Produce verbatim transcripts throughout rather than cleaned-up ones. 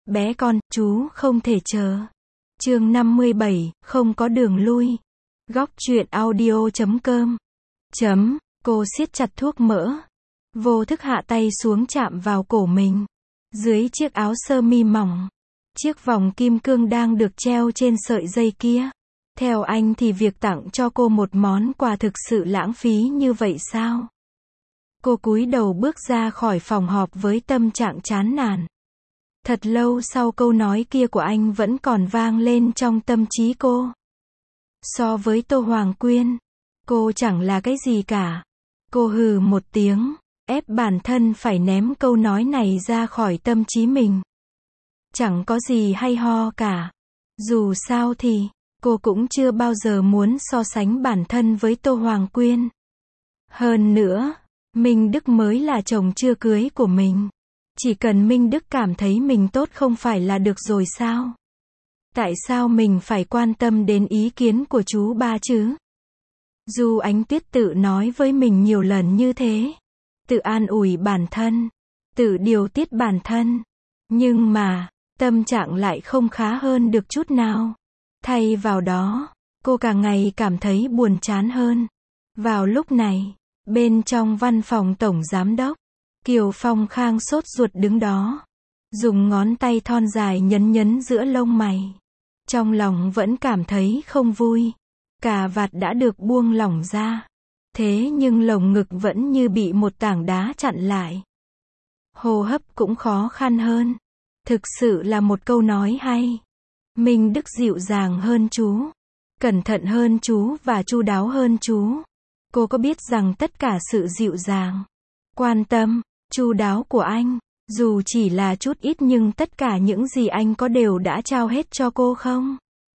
Bé con, chú không thể chờ. Chương năm mươi bảy, không có đường lui. Góc truyện audio chấm com. Chấm, cô siết chặt thuốc mỡ. Vô thức hạ tay xuống chạm vào cổ mình. Dưới chiếc áo sơ mi mỏng. Chiếc vòng kim cương đang được treo trên sợi dây kia. Theo anh thì việc tặng cho cô một món quà thực sự lãng phí như vậy sao? Cô cúi đầu bước ra khỏi phòng họp với tâm trạng chán nản. Thật lâu sau câu nói kia của anh vẫn còn vang lên trong tâm trí cô. So với Tô Hoàng Quyên, cô chẳng là cái gì cả. Cô hừ một tiếng, ép bản thân phải ném câu nói này ra khỏi tâm trí mình. Chẳng có gì hay ho cả. Dù sao thì, cô cũng chưa bao giờ muốn so sánh bản thân với Tô Hoàng Quyên. Hơn nữa, Minh Đức mới là chồng chưa cưới của mình. Chỉ cần Minh Đức cảm thấy mình tốt không phải là được rồi sao? Tại sao mình phải quan tâm đến ý kiến của chú ba chứ? Dù Ánh Tuyết tự nói với mình nhiều lần như thế. Tự an ủi bản thân. Tự điều tiết bản thân. Nhưng mà, tâm trạng lại không khá hơn được chút nào. Thay vào đó, cô càng ngày cảm thấy buồn chán hơn. Vào lúc này, bên trong văn phòng tổng giám đốc, Kiều Phong Khang sốt ruột đứng đó. Dùng ngón tay thon dài nhấn nhấn giữa lông mày. Trong lòng vẫn cảm thấy không vui. Cà vạt đã được buông lỏng ra. Thế nhưng lồng ngực vẫn như bị một tảng đá chặn lại. Hô hấp cũng khó khăn hơn. Thực sự là một câu nói hay. Minh Đức dịu dàng hơn chú. Cẩn thận hơn chú và chu đáo hơn chú. Cô có biết rằng tất cả sự dịu dàng, quan tâm, chu đáo của anh, dù chỉ là chút ít nhưng tất cả những gì anh có đều đã trao hết cho cô không?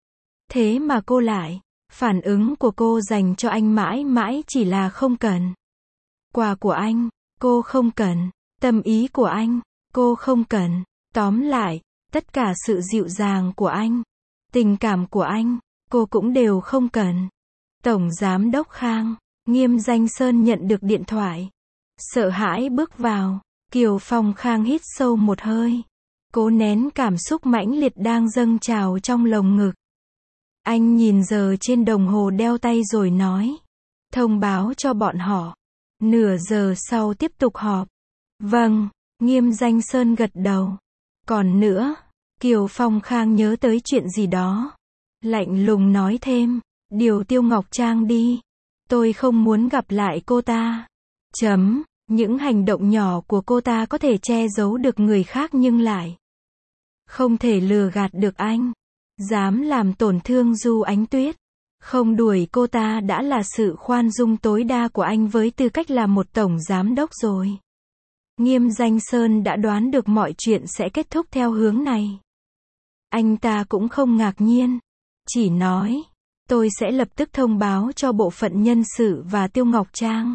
Thế mà cô lại, phản ứng của cô dành cho anh mãi mãi chỉ là không cần. Quà của anh, cô không cần. Tâm ý của anh, cô không cần. Tóm lại, tất cả sự dịu dàng của anh, tình cảm của anh, cô cũng đều không cần. Tổng Giám đốc Khang, Nghiêm Danh Sơn nhận được điện thoại. Sợ hãi bước vào, Kiều Phong Khang hít sâu một hơi. Cố nén cảm xúc mãnh liệt đang dâng trào trong lồng ngực. Anh nhìn giờ trên đồng hồ đeo tay rồi nói. Thông báo cho bọn họ. Nửa giờ sau tiếp tục họp. Vâng, Nghiêm Danh Sơn gật đầu. Còn nữa, Kiều Phong Khang nhớ tới chuyện gì đó. Lạnh lùng nói thêm, điều Tiêu Ngọc Trang đi. Tôi không muốn gặp lại cô ta. Chấm, những hành động nhỏ của cô ta có thể che giấu được người khác nhưng lại không thể lừa gạt được anh. Dám làm tổn thương Du Ánh Tuyết. Không đuổi cô ta đã là sự khoan dung tối đa của anh với tư cách là một tổng giám đốc rồi. Nghiêm Danh Sơn đã đoán được mọi chuyện sẽ kết thúc theo hướng này. Anh ta cũng không ngạc nhiên. Chỉ nói, tôi sẽ lập tức thông báo cho bộ phận nhân sự và Tiêu Ngọc Trang.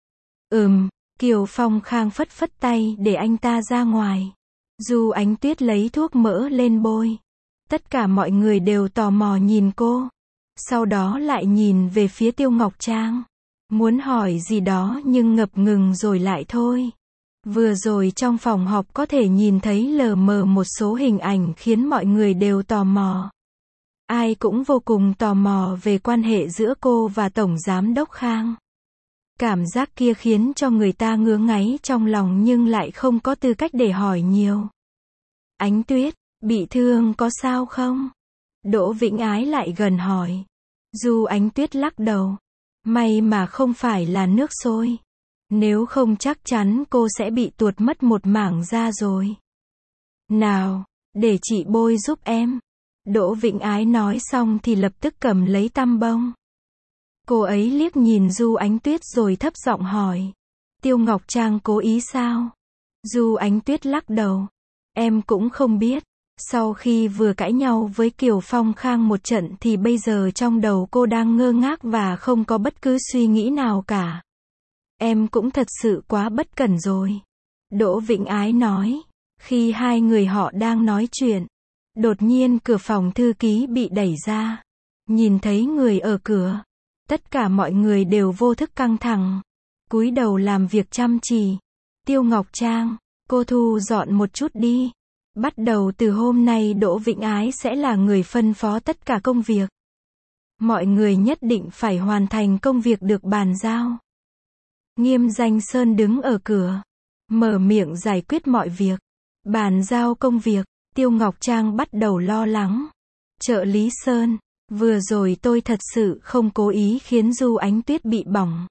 Ừm, Kiều Phong Khang phất phất tay để anh ta ra ngoài. Du Ánh Tuyết lấy thuốc mỡ lên bôi. Tất cả mọi người đều tò mò nhìn cô. Sau đó lại nhìn về phía Tiêu Ngọc Trang. Muốn hỏi gì đó nhưng ngập ngừng rồi lại thôi. Vừa rồi trong phòng họp có thể nhìn thấy lờ mờ một số hình ảnh khiến mọi người đều tò mò. Ai cũng vô cùng tò mò về quan hệ giữa cô và Tổng Giám đốc Khang. Cảm giác kia khiến cho người ta ngứa ngáy trong lòng nhưng lại không có tư cách để hỏi nhiều. Ánh Tuyết, bị thương có sao không? Đỗ Vĩnh Ái lại gần hỏi. Du Ánh Tuyết lắc đầu. May mà không phải là nước sôi. Nếu không chắc chắn cô sẽ bị tuột mất một mảng da rồi. Nào, để chị bôi giúp em. Đỗ Vĩnh Ái nói xong thì lập tức cầm lấy tăm bông. Cô ấy liếc nhìn Du Ánh Tuyết rồi thấp giọng hỏi. Tiêu Ngọc Trang cố ý sao? Du Ánh Tuyết lắc đầu. Em cũng không biết. Sau khi vừa cãi nhau với Kiều Phong Khang một trận thì bây giờ trong đầu cô đang ngơ ngác và không có bất cứ suy nghĩ nào cả. Em cũng thật sự quá bất cẩn rồi. Đỗ Vĩnh Ái nói. Khi hai người họ đang nói chuyện, đột nhiên cửa phòng thư ký bị đẩy ra. Nhìn thấy người ở cửa, tất cả mọi người đều vô thức căng thẳng, cúi đầu làm việc chăm chỉ. Tiêu Ngọc Trang, cô thu dọn một chút đi. Bắt đầu từ hôm nay Đỗ Vĩnh Ái sẽ là người phân phó tất cả công việc. Mọi người nhất định phải hoàn thành công việc được bàn giao. Nghiêm Danh Sơn đứng ở cửa, mở miệng giải quyết mọi việc. Bàn giao công việc, Tiêu Ngọc Trang bắt đầu lo lắng. Trợ lý Sơn, vừa rồi tôi thật sự không cố ý khiến Du Ánh Tuyết bị bỏng.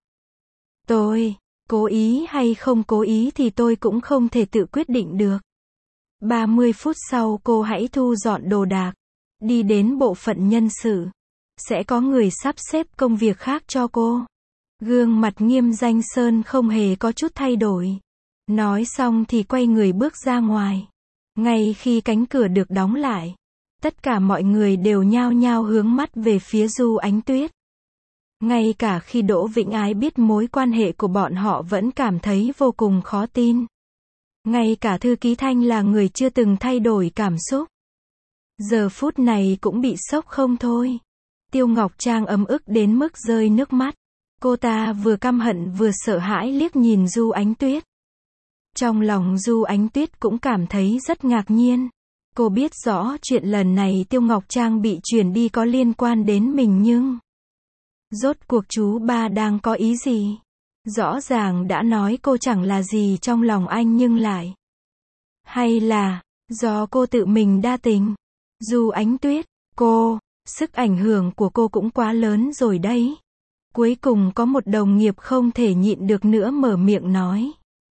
Tôi, cố ý hay không cố ý thì tôi cũng không thể tự quyết định được. ba mươi phút sau cô hãy thu dọn đồ đạc, đi đến bộ phận nhân sự. Sẽ có người sắp xếp công việc khác cho cô. Gương mặt Nghiêm Danh Sơn không hề có chút thay đổi. Nói xong thì quay người bước ra ngoài. Ngay khi cánh cửa được đóng lại, tất cả mọi người đều nhao nhao hướng mắt về phía Du Ánh Tuyết. Ngay cả khi Đỗ Vĩnh Ái biết mối quan hệ của bọn họ vẫn cảm thấy vô cùng khó tin. Ngay cả thư ký Thanh là người chưa từng thay đổi cảm xúc, giờ phút này cũng bị sốc không thôi. Tiêu Ngọc Trang ấm ức đến mức rơi nước mắt. Cô ta vừa căm hận vừa sợ hãi liếc nhìn Du Ánh Tuyết. Trong lòng Du Ánh Tuyết cũng cảm thấy rất ngạc nhiên. Cô biết rõ chuyện lần này Tiêu Ngọc Trang bị chuyển đi có liên quan đến mình nhưng rốt cuộc chú ba đang có ý gì? Rõ ràng đã nói cô chẳng là gì trong lòng anh nhưng lại. Hay là do cô tự mình đa tình? Du Ánh Tuyết, cô, sức ảnh hưởng của cô cũng quá lớn rồi đấy. Cuối cùng có một đồng nghiệp không thể nhịn được nữa mở miệng nói.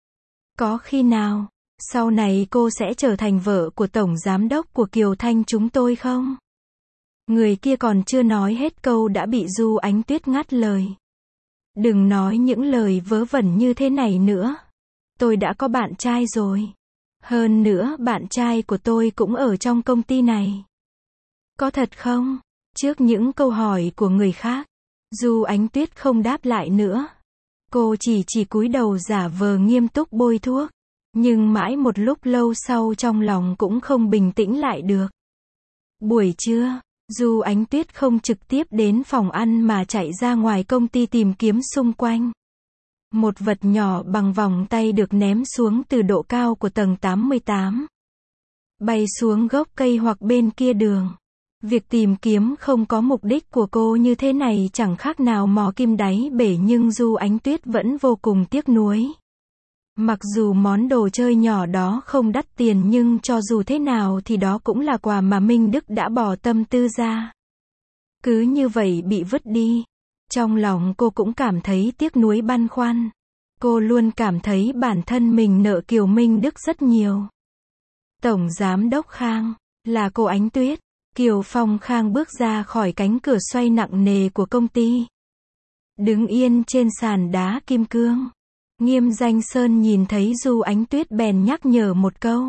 Có khi nào, sau này cô sẽ trở thành vợ của tổng giám đốc của Kiều Thanh chúng tôi không? Người kia còn chưa nói hết câu đã bị Du Ánh Tuyết ngắt lời. Đừng nói những lời vớ vẩn như thế này nữa. Tôi đã có bạn trai rồi. Hơn nữa bạn trai của tôi cũng ở trong công ty này. Có thật không? Trước những câu hỏi của người khác, Du Ánh Tuyết không đáp lại nữa. Cô chỉ chỉ cúi đầu giả vờ nghiêm túc bôi thuốc. Nhưng mãi một lúc lâu sau trong lòng cũng không bình tĩnh lại được. Buổi trưa, Du Ánh Tuyết không trực tiếp đến phòng ăn mà chạy ra ngoài công ty tìm kiếm xung quanh. Một vật nhỏ bằng vòng tay được ném xuống từ độ cao của tầng tám mươi tám. Bay xuống gốc cây hoặc bên kia đường. Việc tìm kiếm không có mục đích của cô như thế này chẳng khác nào mò kim đáy bể nhưng Du Ánh Tuyết vẫn vô cùng tiếc nuối. Mặc dù món đồ chơi nhỏ đó không đắt tiền nhưng cho dù thế nào thì đó cũng là quà mà Minh Đức đã bỏ tâm tư ra. Cứ như vậy bị vứt đi. Trong lòng cô cũng cảm thấy tiếc nuối băn khoăn. Cô luôn cảm thấy bản thân mình nợ Kiều Minh Đức rất nhiều. Tổng Giám đốc Khang, là cô Ánh Tuyết. Kiều Phong Khang bước ra khỏi cánh cửa xoay nặng nề của công ty. Đứng yên trên sàn đá kim cương. Nghiêm Danh Sơn nhìn thấy Du Ánh Tuyết bèn nhắc nhở một câu.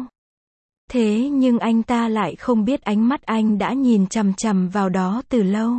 Thế nhưng anh ta lại không biết ánh mắt anh đã nhìn chằm chằm vào đó từ lâu.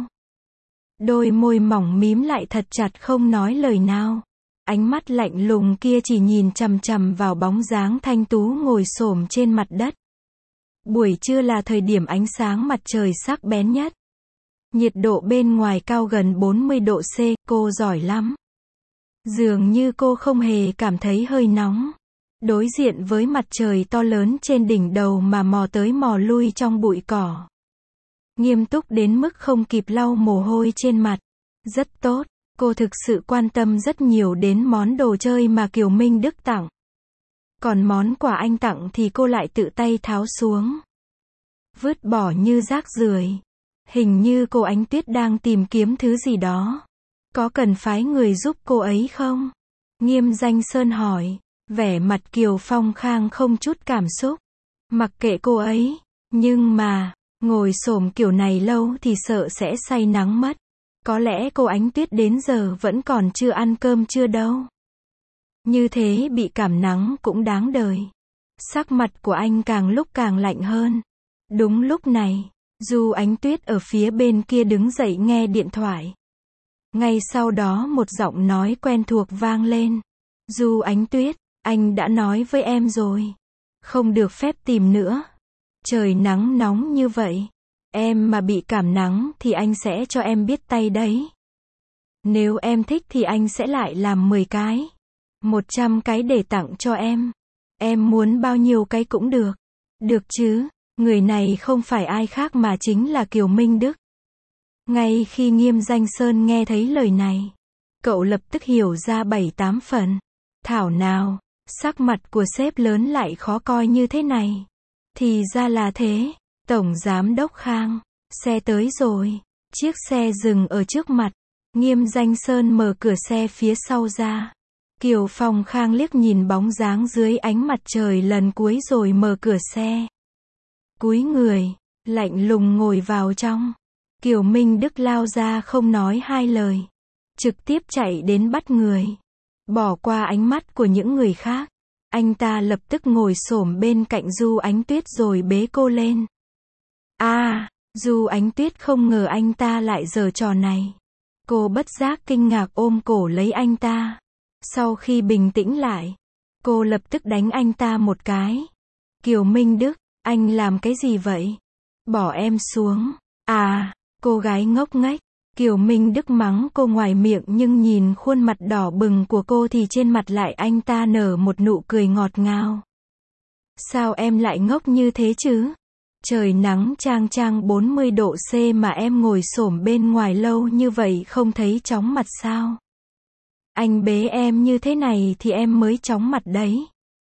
Đôi môi mỏng mím lại thật chặt không nói lời nào. Ánh mắt lạnh lùng kia chỉ nhìn chằm chằm vào bóng dáng thanh tú ngồi xổm trên mặt đất. Buổi trưa là thời điểm ánh sáng mặt trời sắc bén nhất. Nhiệt độ bên ngoài cao gần bốn mươi độ C, cô giỏi lắm. Dường như cô không hề cảm thấy hơi nóng. Đối diện với mặt trời to lớn trên đỉnh đầu mà mò tới mò lui trong bụi cỏ. Nghiêm túc đến mức không kịp lau mồ hôi trên mặt. Rất tốt, cô thực sự quan tâm rất nhiều đến món đồ chơi mà Kiều Minh Đức tặng. Còn món quà anh tặng thì cô lại tự tay tháo xuống. Vứt bỏ như rác rưởi. Hình như cô Ánh Tuyết đang tìm kiếm thứ gì đó. Có cần phái người giúp cô ấy không? Nghiêm Danh Sơn hỏi. Vẻ mặt Kiều Phong Khang không chút cảm xúc. Mặc kệ cô ấy. Nhưng mà, ngồi xổm kiểu này lâu thì sợ sẽ say nắng mất. Có lẽ cô Ánh Tuyết đến giờ vẫn còn chưa ăn cơm chưa đâu. Như thế bị cảm nắng cũng đáng đời. Sắc mặt của anh càng lúc càng lạnh hơn. Đúng lúc này, Du Ánh Tuyết ở phía bên kia đứng dậy nghe điện thoại. Ngay sau đó một giọng nói quen thuộc vang lên. Du Ánh Tuyết, anh đã nói với em rồi. Không được phép tìm nữa. Trời nắng nóng như vậy. Em mà bị cảm nắng thì anh sẽ cho em biết tay đấy. Nếu em thích thì anh sẽ lại làm mười cái. một trăm cái để tặng cho em. Em muốn bao nhiêu cái cũng được. Được chứ, người này không phải ai khác mà chính là Kiều Minh Đức. Ngay khi Nghiêm Danh Sơn nghe thấy lời này, cậu lập tức hiểu ra bảy tám phần. Thảo nào, sắc mặt của sếp lớn lại khó coi như thế này. Thì ra là thế, Tổng Giám Đốc Khang, xe tới rồi. Chiếc xe dừng ở trước mặt, Nghiêm Danh Sơn mở cửa xe phía sau ra. Kiều Phong Khang liếc nhìn bóng dáng dưới ánh mặt trời lần cuối rồi mở cửa xe. Cúi người, lạnh lùng ngồi vào trong. Kiều Minh Đức lao ra không nói hai lời. Trực tiếp chạy đến bắt người. Bỏ qua ánh mắt của những người khác. Anh ta lập tức ngồi xổm bên cạnh Du Ánh Tuyết rồi bế cô lên. À, Du Ánh Tuyết không ngờ anh ta lại giở trò này. Cô bất giác kinh ngạc ôm cổ lấy anh ta. Sau khi bình tĩnh lại, cô lập tức đánh anh ta một cái. Kiều Minh Đức, anh làm cái gì vậy? Bỏ em xuống. À, cô gái ngốc nghếch. Kiều Minh Đức mắng cô ngoài miệng nhưng nhìn khuôn mặt đỏ bừng của cô thì trên mặt lại anh ta nở một nụ cười ngọt ngào. Sao em lại ngốc như thế chứ? Trời nắng chang chang bốn mươi độ C mà em ngồi xổm bên ngoài lâu như vậy không thấy chóng mặt sao? Anh bế em như thế này thì em mới chóng mặt đấy.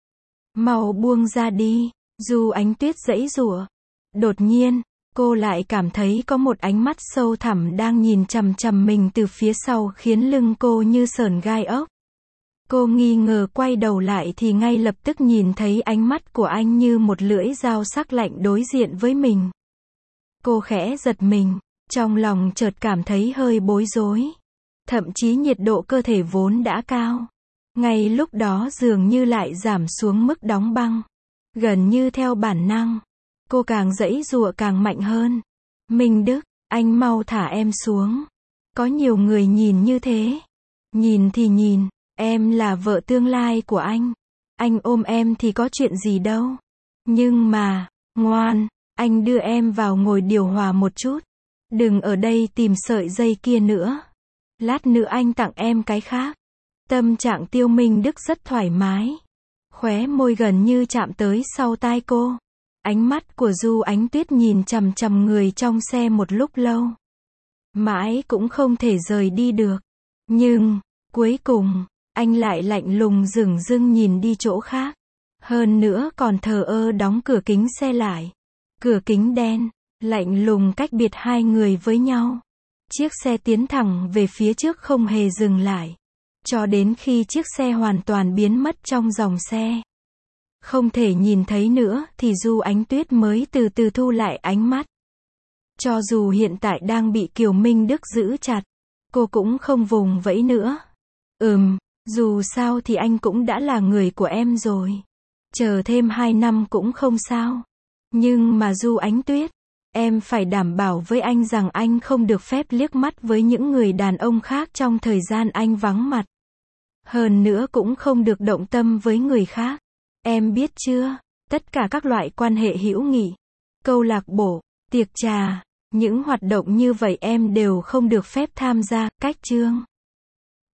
Mau buông ra đi, Du Ánh Tuyết giãy giụa. Đột nhiên, cô lại cảm thấy có một ánh mắt sâu thẳm đang nhìn chằm chằm mình từ phía sau khiến lưng cô như sởn gai ốc. Cô nghi ngờ quay đầu lại thì ngay lập tức nhìn thấy ánh mắt của anh như một lưỡi dao sắc lạnh đối diện với mình. Cô khẽ giật mình, trong lòng chợt cảm thấy hơi bối rối. Thậm chí nhiệt độ cơ thể vốn đã cao. Ngay lúc đó dường như lại giảm xuống mức đóng băng. Gần như theo bản năng. Cô càng giãy giụa càng mạnh hơn. Minh Đức, anh mau thả em xuống. Có nhiều người nhìn như thế. Nhìn thì nhìn, em là vợ tương lai của anh. Anh ôm em thì có chuyện gì đâu. Nhưng mà, ngoan, anh đưa em vào ngồi điều hòa một chút. Đừng ở đây tìm sợi dây kia nữa. Lát nữa anh tặng em cái khác. Tâm trạng Tiêu Minh Đức rất thoải mái. Khóe môi gần như chạm tới sau tai cô. Ánh mắt của Du Ánh Tuyết nhìn chằm chằm người trong xe một lúc lâu. Mãi cũng không thể rời đi được. Nhưng, cuối cùng, anh lại lạnh lùng dửng dưng nhìn đi chỗ khác. Hơn nữa còn thờ ơ đóng cửa kính xe lại. Cửa kính đen, lạnh lùng cách biệt hai người với nhau. Chiếc xe tiến thẳng về phía trước không hề dừng lại. Cho đến khi chiếc xe hoàn toàn biến mất trong dòng xe. Không thể nhìn thấy nữa thì Du Ánh Tuyết mới từ từ thu lại ánh mắt. Cho dù hiện tại đang bị Kiều Minh Đức giữ chặt, cô cũng không vùng vẫy nữa. Ừm, dù sao thì anh cũng đã là người của em rồi. Chờ thêm hai năm cũng không sao. Nhưng mà Du Ánh Tuyết, em phải đảm bảo với anh rằng anh không được phép liếc mắt với những người đàn ông khác trong thời gian anh vắng mặt. Hơn nữa cũng không được động tâm với người khác. Em biết chưa, tất cả các loại quan hệ hữu nghị, câu lạc bộ, tiệc trà, những hoạt động như vậy em đều không được phép tham gia, cách chương.